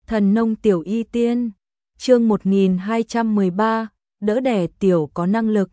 Thần nông tiểu y tiên, chương 1213, đỡ đẻ tiểu có năng lực.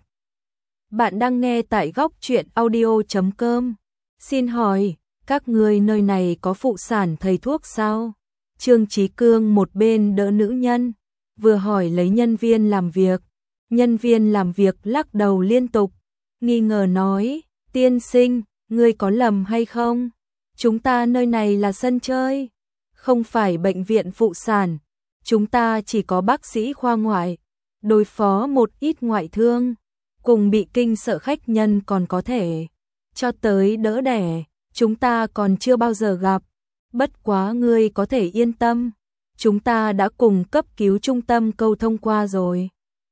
Bạn đang nghe tại góc truyện audio.com. Xin hỏi, các ngươi nơi này có phụ sản thầy thuốc sao? Trương Chí Cương một bên đỡ nữ nhân, vừa hỏi lấy nhân viên làm việc. Nhân viên làm việc lắc đầu liên tục, nghi ngờ nói, tiên sinh, ngươi có lầm hay không? Chúng ta nơi này là sân chơi, không phải bệnh viện phụ sản. Chúng ta chỉ có bác sĩ khoa ngoại, đối phó một ít ngoại thương, cùng bị kinh sợ khách nhân còn có thể. Cho tới đỡ đẻ, chúng ta còn chưa bao giờ gặp. Bất quá ngươi có thể yên tâm, chúng ta đã cùng cấp cứu trung tâm câu thông qua rồi.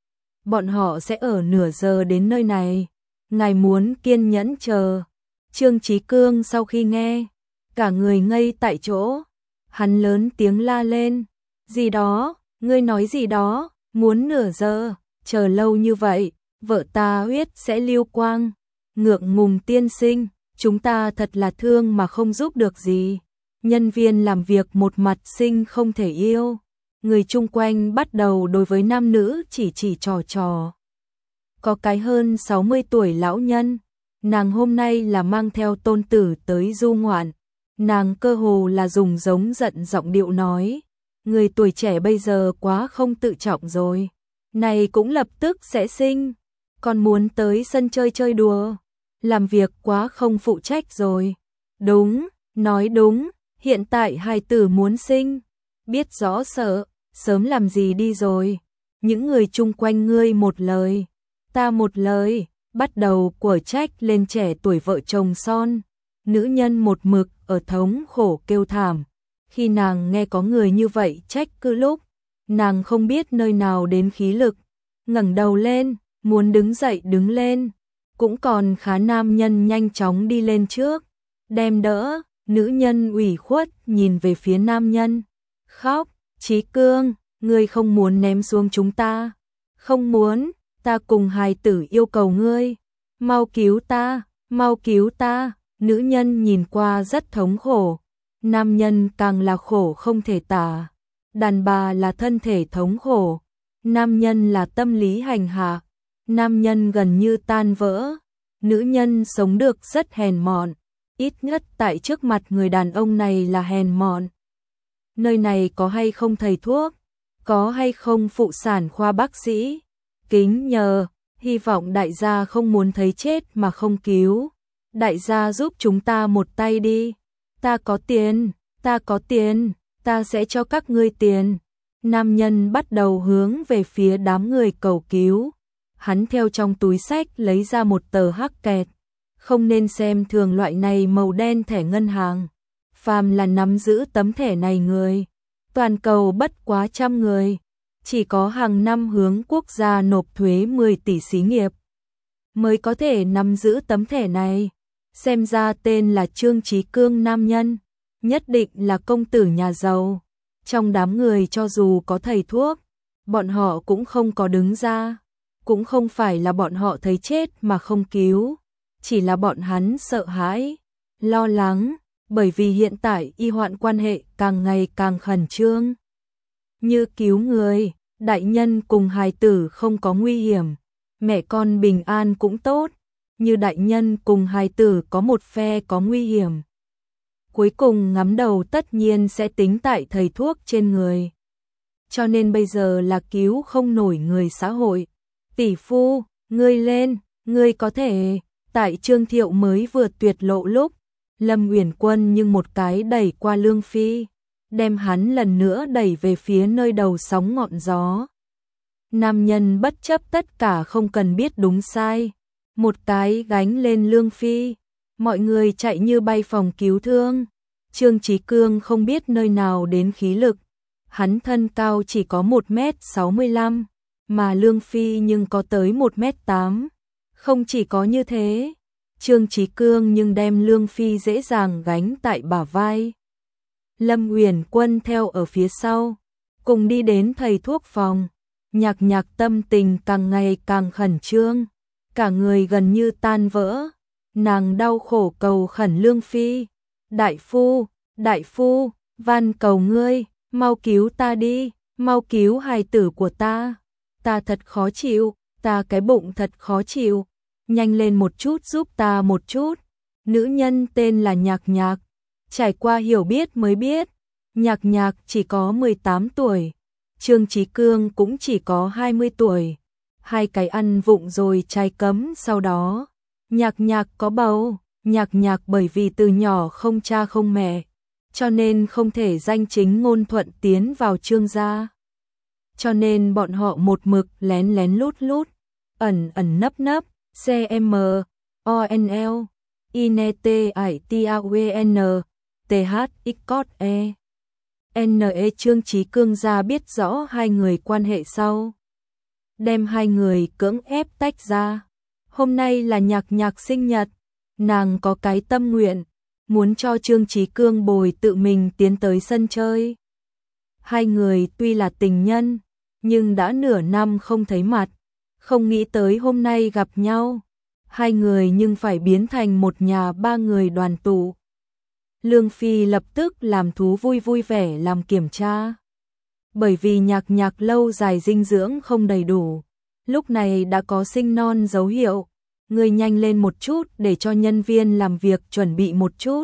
Bọn họ sẽ ở nửa giờ đến nơi này, ngài muốn kiên nhẫn chờ. Trương Chí Cương sau khi nghe, cả người ngây tại chỗ, hắn lớn tiếng la lên, gì đó, ngươi nói gì đó, muốn nửa giờ, chờ lâu như vậy, vợ ta huyết sẽ lưu quang. Ngượng ngùng tiên sinh, chúng ta thật là thương mà không giúp được gì. Nhân viên làm việc một mặt sinh không thể yêu. Người chung quanh bắt đầu đối với nam nữ chỉ trò trò. Có cái hơn 60 tuổi lão nhân, nàng hôm nay là mang theo tôn tử tới du ngoạn. Nàng cơ hồ là dùng giống giận giọng điệu nói, người tuổi trẻ bây giờ quá không tự trọng rồi. Này cũng lập tức sẽ sinh, còn muốn tới sân chơi chơi đùa, làm việc quá không phụ trách rồi. Đúng, nói đúng, hiện tại hài tử muốn sinh, biết rõ sợ, sớm làm gì đi rồi. Những người chung quanh ngươi một lời, ta một lời, bắt đầu của trách lên trẻ tuổi vợ chồng son. Nữ nhân một mực ở thống khổ kêu thảm. Khi nàng nghe có người như vậy trách cứ lúc, nàng không biết nơi nào đến khí lực, ngẩng đầu lên, muốn đứng dậy đứng lên, cũng còn khá nam nhân nhanh chóng đi lên trước, đem đỡ. Nữ nhân ủy khuất nhìn về phía nam nhân, khóc, Chí Cương, ngươi không muốn ném xuống chúng ta, không muốn, ta cùng hài tử yêu cầu ngươi, mau cứu ta, mau cứu ta. Nữ nhân nhìn qua rất thống khổ, nam nhân càng là khổ không thể tả. Đàn bà là thân thể thống khổ, nam nhân là tâm lý hành hạ. Nam nhân gần như tan vỡ, nữ nhân sống được rất hèn mọn, ít nhất tại trước mặt người đàn ông này là hèn mọn. Nơi này có hay không thầy thuốc, có hay không phụ sản khoa bác sĩ? Kính nhờ, hy vọng đại gia không muốn thấy chết mà không cứu. Đại gia giúp chúng ta một tay đi, ta có tiền, ta có tiền, ta sẽ cho các ngươi tiền. Nam nhân bắt đầu hướng về phía đám người cầu cứu. Hắn theo trong túi xách lấy ra một tờ hắc kẹt. Không nên xem thường loại này màu đen thẻ ngân hàng. Phàm là nắm giữ tấm thẻ này người, toàn cầu bất quá 100 người. Chỉ có hàng năm hướng quốc gia nộp thuế 10 tỷ xí nghiệp mới có thể nắm giữ tấm thẻ này. Xem ra tên là Trương Chí Cương nam nhân, nhất định là công tử nhà giàu. Trong đám người cho dù có thầy thuốc, bọn họ cũng không có đứng ra. Cũng không phải là bọn họ thấy chết mà không cứu, chỉ là bọn hắn sợ hãi, lo lắng, bởi vì hiện tại y hoạn quan hệ càng ngày càng khẩn trương. Như cứu người, đại nhân cùng hài tử không có nguy hiểm, mẹ con bình an cũng tốt. Như đại nhân cùng hài tử có một phe có nguy hiểm, cuối cùng ngắm đầu tất nhiên sẽ tính tại thầy thuốc trên người. Cho nên bây giờ là cứu không nổi người xã hội. Tỷ phu, ngươi lên, ngươi có thể. Tại Trương Thiệu mới vừa tuyệt lộ lúc, Lâm Uyển Quân nhưng một cái đẩy qua Lương Phi, đem hắn lần nữa đẩy về phía nơi đầu sóng ngọn gió. Nam nhân bất chấp tất cả không cần biết đúng sai, một cái gánh lên Lương Phi, mọi người chạy như bay phòng cứu thương. Trương Chí Cương không biết nơi nào đến khí lực, hắn thân cao chỉ có 1m65, mà Lương Phi nhưng có tới 1m8. Không chỉ có như thế, Trương Chí Cương nhưng đem Lương Phi dễ dàng gánh tại bả vai. Lâm Uyển Quân theo ở phía sau, cùng đi đến thầy thuốc phòng. Nhạc tâm tình càng ngày càng khẩn trương, cả người gần như tan vỡ. Nàng đau khổ cầu khẩn Lương Phi, đại phu, van cầu ngươi, mau cứu ta đi, mau cứu hài tử của ta thật khó chịu, ta cái bụng thật khó chịu, nhanh lên một chút giúp ta một chút. Nữ nhân tên là Nhạc Nhạc, trải qua hiểu biết mới biết, Nhạc Nhạc chỉ có 18 tuổi, Trương Chí Cương cũng chỉ có 20 tuổi, hai cái ăn vụng rồi trai cấm sau đó. Nhạc Nhạc có bầu, Nhạc Nhạc bởi vì từ nhỏ không cha không mẹ, cho nên không thể danh chính ngôn thuận tiến vào Trương gia. Cho nên bọn họ một mực lén lén lút lút, ẩn ẩn nấp nấp, CMONL, INETITAWN, THXCOTE. NE Trương Chí Cương gia biết rõ hai người quan hệ sau, đem hai người cưỡng ép tách ra. Hôm nay là Nhạc Nhạc sinh nhật, nàng có cái tâm nguyện, muốn cho Trương Chí Cương bồi tự mình tiến tới sân chơi. Hai người tuy là tình nhân, nhưng đã nửa năm không thấy mặt, không nghĩ tới hôm nay gặp nhau. Hai người nhưng phải biến thành một nhà ba người đoàn tụ. Lương Phi lập tức làm thú vui vui vẻ làm kiểm tra. Bởi vì Nhạc Nhạc lâu dài dinh dưỡng không đầy đủ, lúc này đã có sinh non dấu hiệu. Người nhanh lên một chút để cho nhân viên làm việc chuẩn bị một chút.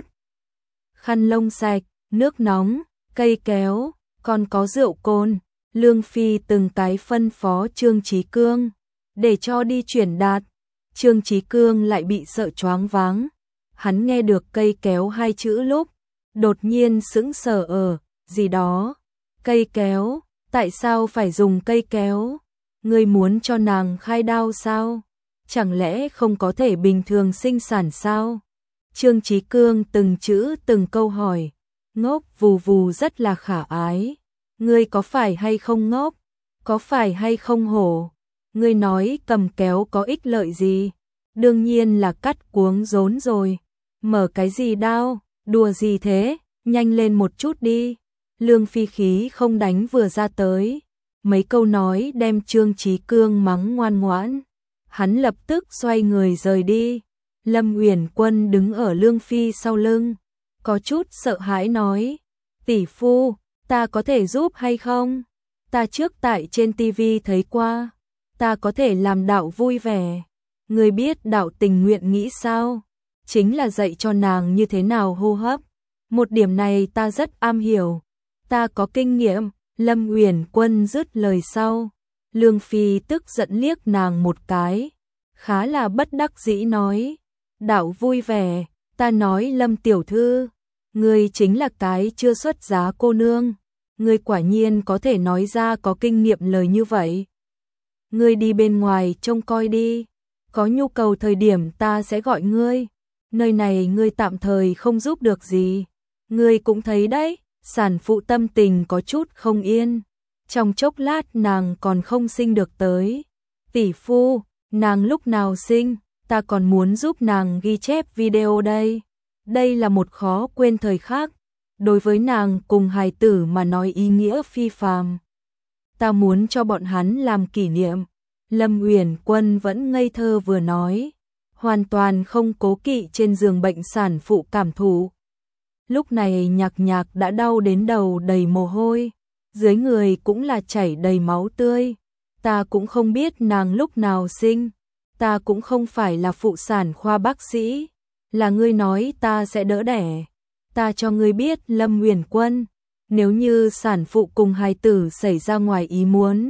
Khăn lông sạch, nước nóng, cây kéo, còn có rượu cồn. Lương Phi từng cái phân phó Trương Chí Cương để cho đi chuyển đạt. Trương Chí Cương lại bị sợ choáng váng. Hắn nghe được cây kéo hai chữ lúc, đột nhiên sững sờ gì đó. Cây kéo, tại sao phải dùng cây kéo? Ngươi muốn cho nàng khai đao sao? Chẳng lẽ không có thể bình thường sinh sản sao? Trương Chí Cương từng chữ từng câu hỏi, ngốc vù vù rất là khả ái. Ngươi có phải hay không ngốc? Có phải hay không hổ? Ngươi nói cầm kéo có ích lợi gì? Đương nhiên là cắt cuống rốn rồi. Mở cái gì đao? Đùa gì thế? Nhanh lên một chút đi. Lương Phi khí không đánh vừa ra tới. Mấy câu nói đem Trương Chí Cương mắng ngoan ngoãn. Hắn lập tức xoay người rời đi. Lâm Uyển Quân đứng ở Lương Phi sau lưng, có chút sợ hãi nói, tỷ phu, ta có thể giúp hay không? Ta trước tại trên tivi thấy qua, ta có thể làm đạo vui vẻ. Ngươi biết đạo tình nguyện nghĩ sao? Chính là dạy cho nàng như thế nào hô hấp. Một điểm này ta rất am hiểu, ta có kinh nghiệm. Lâm Uyển Quân dứt lời sau, Lương Phi tức giận liếc nàng một cái, khá là bất đắc dĩ nói, đạo vui vẻ, ta nói Lâm tiểu thư, ngươi chính là cái chưa xuất giá cô nương, ngươi quả nhiên có thể nói ra có kinh nghiệm lời như vậy. Ngươi đi bên ngoài trông coi đi, có nhu cầu thời điểm ta sẽ gọi ngươi, nơi này ngươi tạm thời không giúp được gì. Ngươi cũng thấy đấy, sản phụ tâm tình có chút không yên, trong chốc lát nàng còn không sinh được tới. Tỷ phu, nàng lúc nào sinh, ta còn muốn giúp nàng ghi chép video đây. Đây là một khó quên thời khắc, đối với nàng cùng hài tử mà nói ý nghĩa phi phàm. Ta muốn cho bọn hắn làm kỷ niệm. Lâm Uyển Quân vẫn ngây thơ vừa nói, hoàn toàn không cố kỵ trên giường bệnh sản phụ cảm thụ. Lúc này Nhạc Nhạc đã đau đến đầu đầy mồ hôi, dưới người cũng là chảy đầy máu tươi. Ta cũng không biết nàng lúc nào sinh, ta cũng không phải là phụ sản khoa bác sĩ, là ngươi nói ta sẽ đỡ đẻ. Ta cho ngươi biết Lâm Uyển Quân, nếu như sản phụ cùng hài tử xảy ra ngoài ý muốn,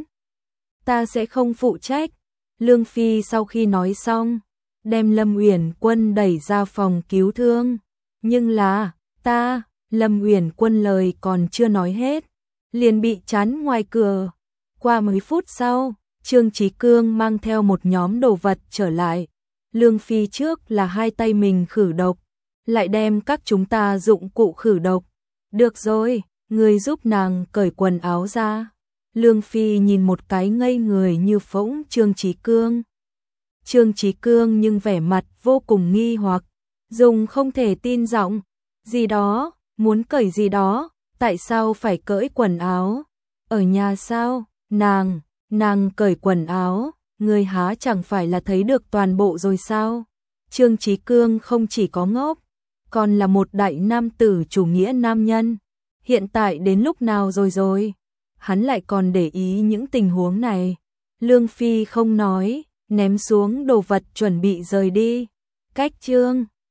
ta sẽ không phụ trách. Lương Phi sau khi nói xong, đem Lâm Uyển Quân đẩy ra phòng cứu thương. Nhưng là, Lâm Uyển Quân lời còn chưa nói hết, liền bị chắn ngoài cửa. Qua mấy phút sau, Trương Chí Cương mang theo một nhóm đồ vật trở lại. Lương Phi trước là hai tay mình khử độc, lại đem các chúng ta dụng cụ khử độc. Được rồi, người giúp nàng cởi quần áo ra. Lương Phi nhìn một cái ngây người như phỗng Trương Chí Cương. Trương Chí Cương nhưng vẻ mặt vô cùng nghi hoặc, dùng không thể tin giọng, gì đó, muốn cởi gì đó, tại sao phải cởi quần áo? Ở nhà sao? Nàng cởi quần áo, người há chẳng phải là thấy được toàn bộ rồi sao? Trương Chí Cương không chỉ có ngốc, còn là một đại nam tử chủ nghĩa nam nhân. Hiện tại đến lúc nào rồi? Hắn lại còn để ý những tình huống này. Lương Phi không nói, ném xuống đồ vật chuẩn bị rời đi. Cách chương